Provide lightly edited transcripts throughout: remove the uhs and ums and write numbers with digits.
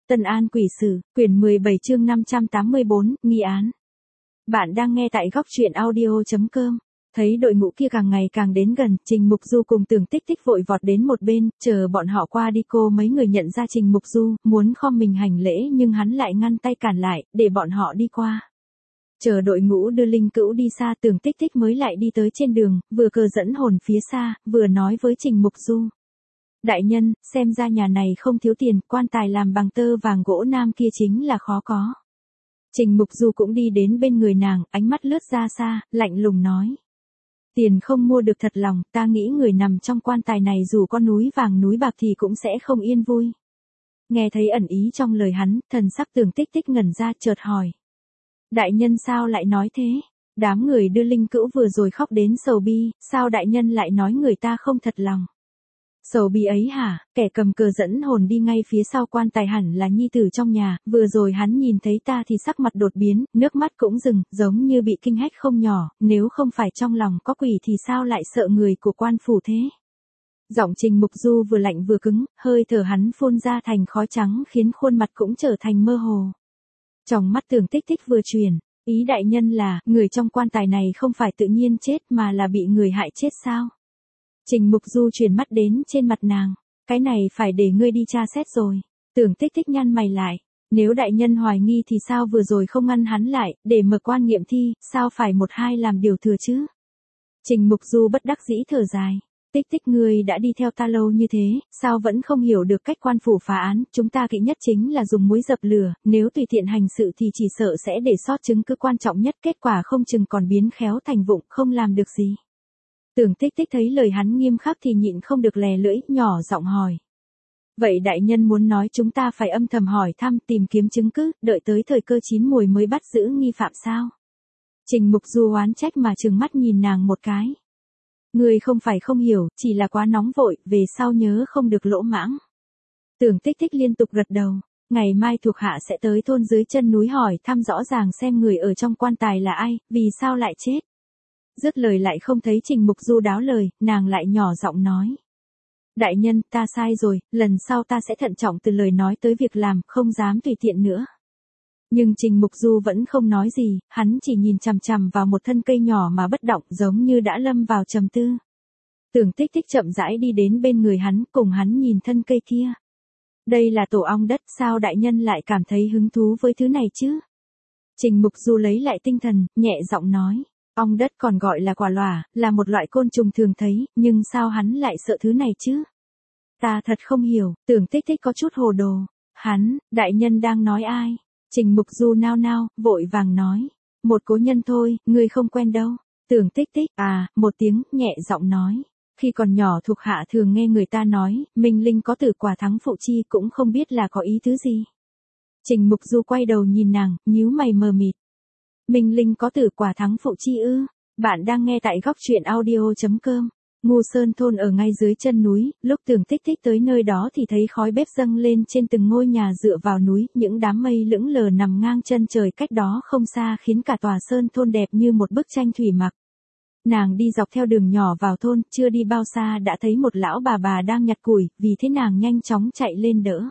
Tân An Quỷ Sử, quyển 17 chương 584, nghi án. Bạn đang nghe tại góc truyện audio.com. Thấy đội ngũ kia càng ngày càng đến gần, Trình Mục Du cùng Tưởng Tích Tích vội vọt đến một bên, chờ bọn họ qua đi. Cô mấy người nhận ra Trình Mục Du, muốn khom mình hành lễ nhưng hắn lại ngăn tay cản lại, để bọn họ đi qua. Chờ đội ngũ đưa linh cữu đi xa, Tưởng Tích Tích mới lại đi tới trên đường, vừa cờ dẫn hồn phía xa, vừa nói với Trình Mục Du. Đại nhân, xem ra nhà này không thiếu tiền, quan tài làm bằng tơ vàng gỗ nam kia chính là khó có. Trình Mục Du cũng đi đến bên người nàng, ánh mắt lướt ra xa, lạnh lùng nói. Tiền không mua được thật lòng, ta nghĩ người nằm trong quan tài này dù có núi vàng núi bạc thì cũng sẽ không yên vui. Nghe thấy ẩn ý trong lời hắn, thần sắc Tưởng Tích Tích ngẩn ra, chợt hỏi. Đại nhân sao lại nói thế? Đám người đưa linh cữu vừa rồi khóc đến sầu bi, sao đại nhân lại nói người ta không thật lòng? Sầu bi ấy hả? Kẻ cầm cờ dẫn hồn đi ngay phía sau quan tài hẳn là nhi tử trong nhà, vừa rồi hắn nhìn thấy ta thì sắc mặt đột biến, nước mắt cũng rừng, giống như bị kinh hách không nhỏ, nếu không phải trong lòng có quỷ thì sao lại sợ người của quan phủ thế? Giọng Trình Mục Du vừa lạnh vừa cứng, hơi thở hắn phun ra thành khói trắng khiến khuôn mặt cũng trở thành mơ hồ. Trong mắt Tưởng Tích Tích vừa chuyển, ý đại nhân là, người trong quan tài này không phải tự nhiên chết mà là bị người hại chết sao? Trình Mục Du chuyển mắt đến trên mặt nàng, cái này phải để ngươi đi tra xét rồi. Tưởng Tích Tích nhăn mày lại, nếu đại nhân hoài nghi thì sao vừa rồi không ngăn hắn lại, để mở quan nghiệm thi, sao phải một hai làm điều thừa chứ? Trình Mục Du bất đắc dĩ thở dài, Tích Tích ngươi đã đi theo ta lâu như thế, sao vẫn không hiểu được cách quan phủ phá án, chúng ta kỵ nhất chính là dùng muối dập lửa, nếu tùy tiện hành sự thì chỉ sợ sẽ để sót chứng cứ quan trọng nhất, kết quả không chừng còn biến khéo thành vụng, không làm được gì. Tưởng Tích Tích thấy lời hắn nghiêm khắc thì nhịn không được lè lưỡi, nhỏ giọng hỏi. Vậy đại nhân muốn nói chúng ta phải âm thầm hỏi thăm, tìm kiếm chứng cứ, đợi tới thời cơ chín mùi mới bắt giữ nghi phạm sao? Trình Mục Du oán trách mà trừng mắt nhìn nàng một cái. Ngươi không phải không hiểu, chỉ là quá nóng vội, về sau nhớ không được lỗ mãng. Tưởng Tích Tích liên tục gật đầu, ngày mai thuộc hạ sẽ tới thôn dưới chân núi hỏi thăm rõ ràng xem người ở trong quan tài là ai, vì sao lại chết. Dứt lời lại không thấy Trình Mục Du đáo lời, nàng lại nhỏ giọng nói. Đại nhân, ta sai rồi, lần sau ta sẽ thận trọng từ lời nói tới việc làm, không dám tùy tiện nữa. Nhưng Trình Mục Du vẫn không nói gì, hắn chỉ nhìn chằm chằm vào một thân cây nhỏ mà bất động, giống như đã lâm vào trầm tư. Tưởng Tích Tích chậm rãi đi đến bên người hắn, cùng hắn nhìn thân cây kia. Đây là tổ ong đất, sao đại nhân lại cảm thấy hứng thú với thứ này chứ? Trình Mục Du lấy lại tinh thần, nhẹ giọng nói. Ong đất còn gọi là quả lòa, là một loại côn trùng thường thấy, nhưng sao hắn lại sợ thứ này chứ? Ta thật không hiểu, Tưởng Tích Tích có chút hồ đồ. Hắn, đại nhân đang nói ai? Trình Mục Du nao nao, vội vàng nói. Một cố nhân thôi, ngươi không quen đâu. Tưởng Tích Tích, một tiếng, nhẹ giọng nói. Khi còn nhỏ thuộc hạ thường nghe người ta nói, Minh Linh có tử quả thắng phụ chi, cũng không biết là có ý tứ gì. Trình Mục Du quay đầu nhìn nàng, nhíu mày mờ mịt. Minh Linh có tử quả thắng phụ chi ư? Bạn đang nghe tại góc truyện audio.com. Ngu Sơn thôn ở ngay dưới chân núi, lúc Tưởng Tích Tích tới nơi đó thì thấy khói bếp dâng lên trên từng ngôi nhà dựa vào núi, những đám mây lững lờ nằm ngang chân trời cách đó không xa khiến cả tòa sơn thôn đẹp như một bức tranh thủy mặc. Nàng đi dọc theo đường nhỏ vào thôn, chưa đi bao xa đã thấy một lão bà đang nhặt củi, vì thế nàng nhanh chóng chạy lên đỡ.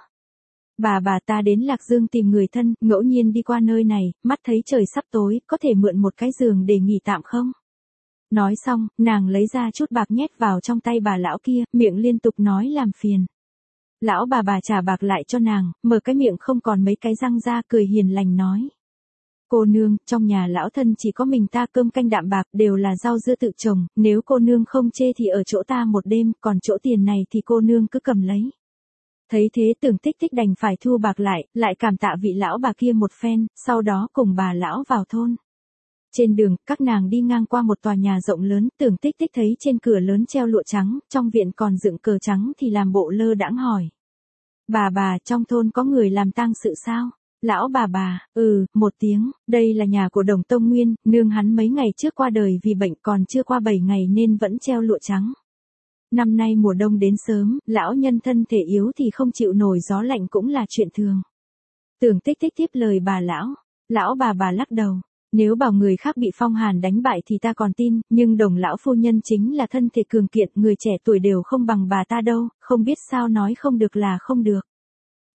Bà ta đến Lạc Dương tìm người thân, ngẫu nhiên đi qua nơi này, mắt thấy trời sắp tối, có thể mượn một cái giường để nghỉ tạm không? Nói xong, nàng lấy ra chút bạc nhét vào trong tay bà lão kia, miệng liên tục nói làm phiền. Lão bà trả bạc lại cho nàng, mở cái miệng không còn mấy cái răng ra, cười hiền lành nói. Cô nương, trong nhà lão thân chỉ có mình ta, cơm canh đạm bạc đều là rau dưa tự trồng, nếu cô nương không chê thì ở chỗ ta một đêm, còn chỗ tiền này thì cô nương cứ cầm lấy. Thấy thế Tưởng Tích Tích đành phải thu bạc lại cảm tạ vị lão bà kia một phen, sau đó cùng bà lão vào thôn. Trên đường, các nàng đi ngang qua một tòa nhà rộng lớn, Tưởng Tích Tích thấy trên cửa lớn treo lụa trắng, trong viện còn dựng cờ trắng thì làm bộ lơ đãng hỏi. Bà, trong thôn có người làm tang sự sao? Lão bà, một tiếng, đây là nhà của Đồng Tông Nguyên, nương hắn mấy ngày trước qua đời vì bệnh, còn chưa qua 7 ngày nên vẫn treo lụa trắng. Năm nay mùa đông đến sớm, lão nhân thân thể yếu thì không chịu nổi gió lạnh cũng là chuyện thường. Tưởng Tích Tích tiếp lời lão bà lắc đầu. Nếu bảo người khác bị phong hàn đánh bại thì ta còn tin, nhưng Đồng lão phu nhân chính là thân thể cường kiện, người trẻ tuổi đều không bằng bà ta đâu, không biết sao nói không được là không được.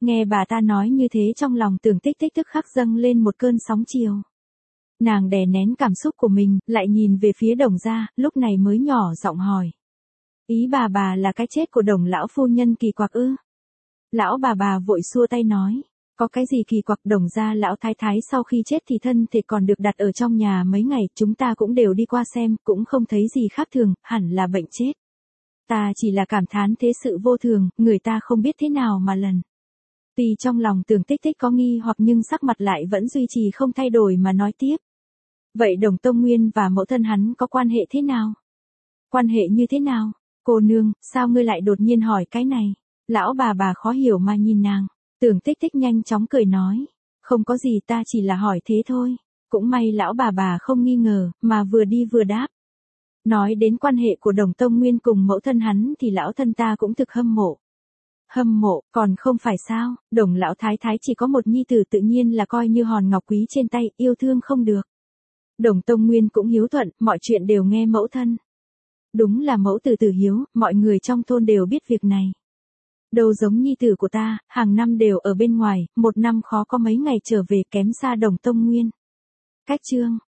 Nghe bà ta nói như thế trong lòng Tưởng Tích Tích tức khắc dâng lên một cơn sóng chiều. Nàng đè nén cảm xúc của mình, lại nhìn về phía Đồng gia, lúc này mới nhỏ giọng hỏi. Ý bà là cái chết của Đồng lão phu nhân kỳ quặc ư? Lão bà vội xua tay nói. Có cái gì kỳ quặc, Đồng gia lão thái thái sau khi chết thì thân thể còn được đặt ở trong nhà mấy ngày, chúng ta cũng đều đi qua xem, cũng không thấy gì khác thường, hẳn là bệnh chết. Ta chỉ là cảm thán thế sự vô thường, người ta không biết thế nào mà lần. Tuy trong lòng Tưởng Tích Tích có nghi hoặc nhưng sắc mặt lại vẫn duy trì không thay đổi mà nói tiếp. Vậy Đồng Tông Nguyên và mẫu thân hắn có quan hệ thế nào? Quan hệ như thế nào? Cô nương, sao ngươi lại đột nhiên hỏi cái này? Lão bà khó hiểu mà nhìn nàng. Tưởng Tích Tích nhanh chóng cười nói. Không có gì, ta chỉ là hỏi thế thôi. Cũng may lão bà không nghi ngờ, mà vừa đi vừa đáp. Nói đến quan hệ của Đồng Tông Nguyên cùng mẫu thân hắn thì lão thân ta cũng thực hâm mộ. Hâm mộ, còn không phải sao, Đồng lão thái thái chỉ có một nhi tử tự nhiên là coi như hòn ngọc quý trên tay, yêu thương không được. Đồng Tông Nguyên cũng hiếu thuận, mọi chuyện đều nghe mẫu thân. Đúng là mẫu tử tử hiếu, mọi người trong thôn đều biết việc này. Đâu giống nhi tử của ta, hàng năm đều ở bên ngoài, một năm khó có mấy ngày trở về, kém xa Đồng Tông Nguyên. Cách chương